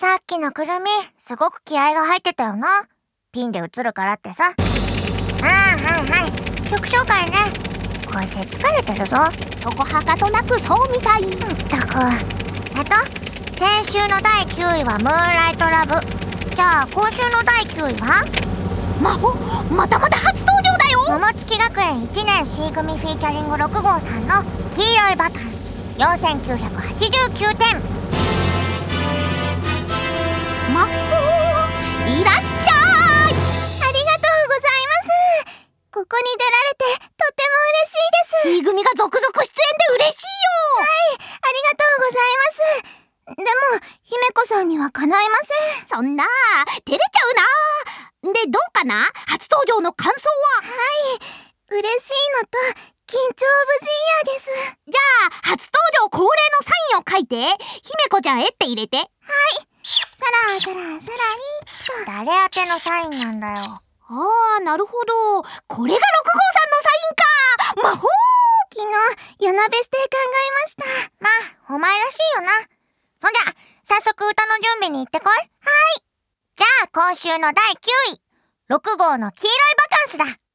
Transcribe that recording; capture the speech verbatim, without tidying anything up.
さっきのくるみ、すごく気合が入ってたよな。ピンで映るからってさ。ああ、はいはい。曲紹介ね。こいつ疲れてるぞ。 そこはかとなくそうみたい。 ったく。えっと、先週のだいきゅういはムーンライトラブ。じゃあ今週のだいきゅういは魔法、またまた初登場だよ。 桃月学園いちねん C 組フィーチャリングろく号さんの黄色いバカンスよんせんきゅうひゃくはちじゅうきゅうてん。 魔法いらっしゃい。ありがとうございます。 ここに出られてとっても嬉しいです。 C 組が続々出演で嬉しいよ。 はい、ありがとうございます。でも姫子さんにはかないません。 そんな照れちゃうな。でどうかな、初登場の感想は。 はい、嬉しいのと緊張無事やです。 じゃあ初登場恒例のサインを書いて、姫子ちゃん絵って入れて。はい。 さらさらさらにっと。誰宛てのサインなんだよ。 あー、なるほど、これがろく号さんのサインか。魔法。 昨日夜なべして考えました。まあお前らしいよな。そんじゃ早速歌の準備に行ってこい。はい。じゃあ今週のだいきゅうい、ろく号の黄色いバカンスだ。